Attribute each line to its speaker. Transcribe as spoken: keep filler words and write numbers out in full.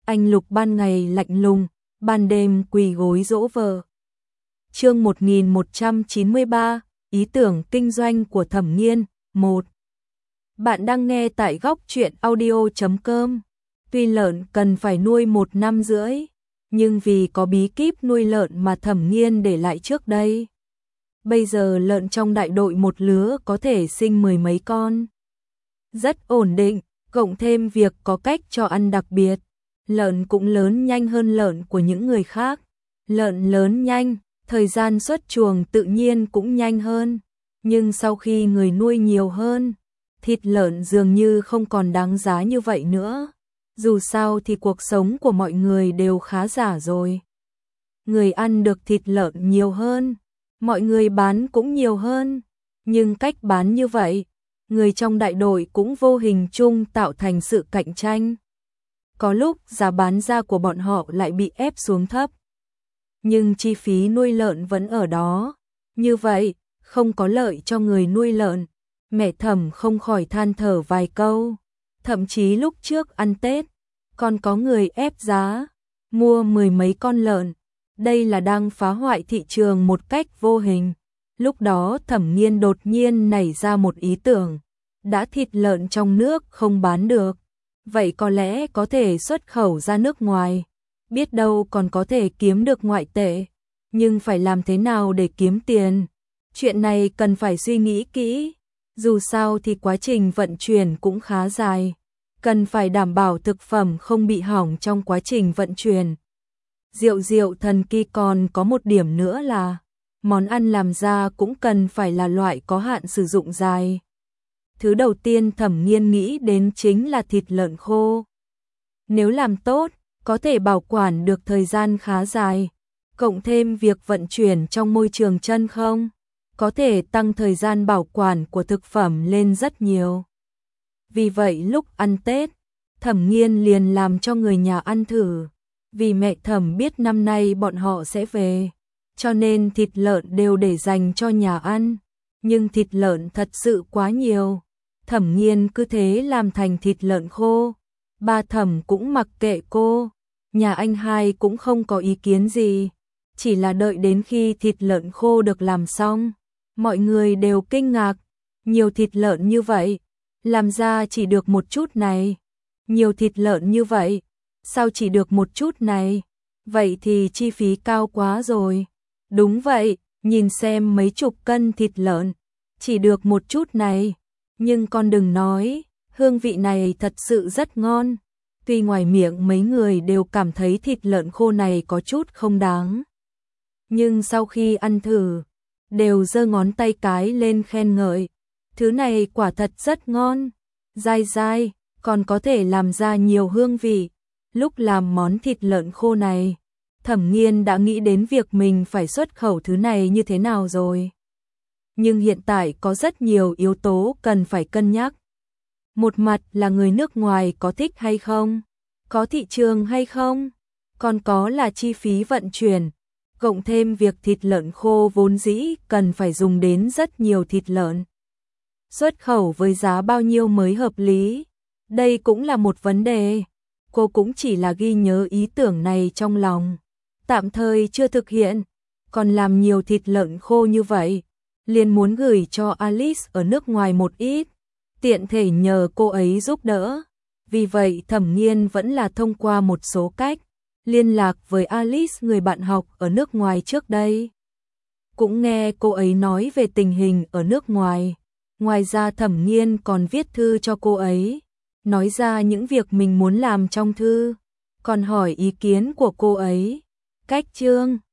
Speaker 1: Anh Lục ban ngày lạnh lùng, ban đêm quỳ gối dỗ vợ. Chương một nghìn một trăm chín mươi ba, ý tưởng kinh doanh của Thẩm Nghiên, một. Bạn đang nghe tại góc truyện audio chấm com. Tuy lợn cần phải nuôi một năm rưỡi, nhưng vì có bí kíp nuôi lợn mà Thẩm Nghiên để lại trước đây. Bây giờ lợn trong đại đội một lứa có thể sinh mười mấy con. Rất ổn định, cộng thêm việc có cách cho ăn đặc biệt. Lợn cũng lớn nhanh hơn lợn của những người khác. Lợn lớn nhanh, thời gian xuất chuồng tự nhiên cũng nhanh hơn. Nhưng sau khi người nuôi nhiều hơn, thịt lợn dường như không còn đáng giá như vậy nữa. Dù sao thì cuộc sống của mọi người đều khá giả rồi. Người ăn được thịt lợn nhiều hơn, mọi người bán cũng nhiều hơn. Nhưng cách bán như vậy, người trong đại đội cũng vô hình chung tạo thành sự cạnh tranh. Có lúc giá bán ra của bọn họ lại bị ép xuống thấp. Nhưng chi phí nuôi lợn vẫn ở đó. Như vậy, không có lợi cho người nuôi lợn. Mẹ Thẩm không khỏi than thở vài câu. Thậm chí lúc trước ăn Tết, còn có người ép giá, mua mười mấy con lợn. Đây là đang phá hoại thị trường một cách vô hình. Lúc đó Thẩm Nghiên đột nhiên nảy ra một ý tưởng. Đã thịt lợn trong nước không bán được, vậy có lẽ có thể xuất khẩu ra nước ngoài. Biết đâu còn có thể kiếm được ngoại tệ. Nhưng phải làm thế nào để kiếm tiền? Chuyện này cần phải suy nghĩ kỹ. Dù sao thì quá trình vận chuyển cũng khá dài. Cần phải đảm bảo thực phẩm không bị hỏng trong quá trình vận chuyển. Rượu rượu thần kỳ còn có một điểm nữa là món ăn làm ra cũng cần phải là loại có hạn sử dụng dài. Thứ đầu tiên Thẩm Nghiên nghĩ đến chính là thịt lợn khô. Nếu làm tốt, có thể bảo quản được thời gian khá dài. Cộng thêm việc vận chuyển trong môi trường chân không, có thể tăng thời gian bảo quản của thực phẩm lên rất nhiều. Vì vậy lúc ăn Tết, Thẩm Nghiên liền làm cho người nhà ăn thử. Vì mẹ Thẩm biết năm nay bọn họ sẽ về, cho nên thịt lợn đều để dành cho nhà ăn. Nhưng thịt lợn thật sự quá nhiều. Thẩm Nghiên cứ thế làm thành thịt lợn khô. Ba Thẩm cũng mặc kệ cô. Nhà anh hai cũng không có ý kiến gì. Chỉ là đợi đến khi thịt lợn khô được làm xong, mọi người đều kinh ngạc. Nhiều thịt lợn như vậy, làm ra chỉ được một chút này. Nhiều thịt lợn như vậy, sao chỉ được một chút này? Vậy thì chi phí cao quá rồi. Đúng vậy, nhìn xem mấy chục cân thịt lợn, chỉ được một chút này. Nhưng con đừng nói, hương vị này thật sự rất ngon. Tuy ngoài miệng mấy người đều cảm thấy thịt lợn khô này có chút không đáng. Nhưng sau khi ăn thử, đều giơ ngón tay cái lên khen ngợi. Thứ này quả thật rất ngon, dai dai, còn có thể làm ra nhiều hương vị. Lúc làm món thịt lợn khô này, Thẩm Nghiên đã nghĩ đến việc mình phải xuất khẩu thứ này như thế nào rồi. Nhưng hiện tại có rất nhiều yếu tố cần phải cân nhắc. Một mặt là người nước ngoài có thích hay không, có thị trường hay không, còn có là chi phí vận chuyển, cộng thêm việc thịt lợn khô vốn dĩ cần phải dùng đến rất nhiều thịt lợn. Xuất khẩu với giá bao nhiêu mới hợp lý? Đây cũng là một vấn đề. Cô cũng chỉ là ghi nhớ ý tưởng này trong lòng, tạm thời chưa thực hiện. Còn làm nhiều thịt lợn khô như vậy, liền muốn gửi cho Alice ở nước ngoài một ít, tiện thể nhờ cô ấy giúp đỡ. Vì vậy Thẩm Nghiên vẫn là thông qua một số cách liên lạc với Alice, người bạn học ở nước ngoài trước đây. Cũng nghe cô ấy nói về tình hình ở nước ngoài. Ngoài ra Thẩm Nghiên còn viết thư cho cô ấy, nói ra những việc mình muốn làm trong thư, còn hỏi ý kiến của cô ấy. Cách chương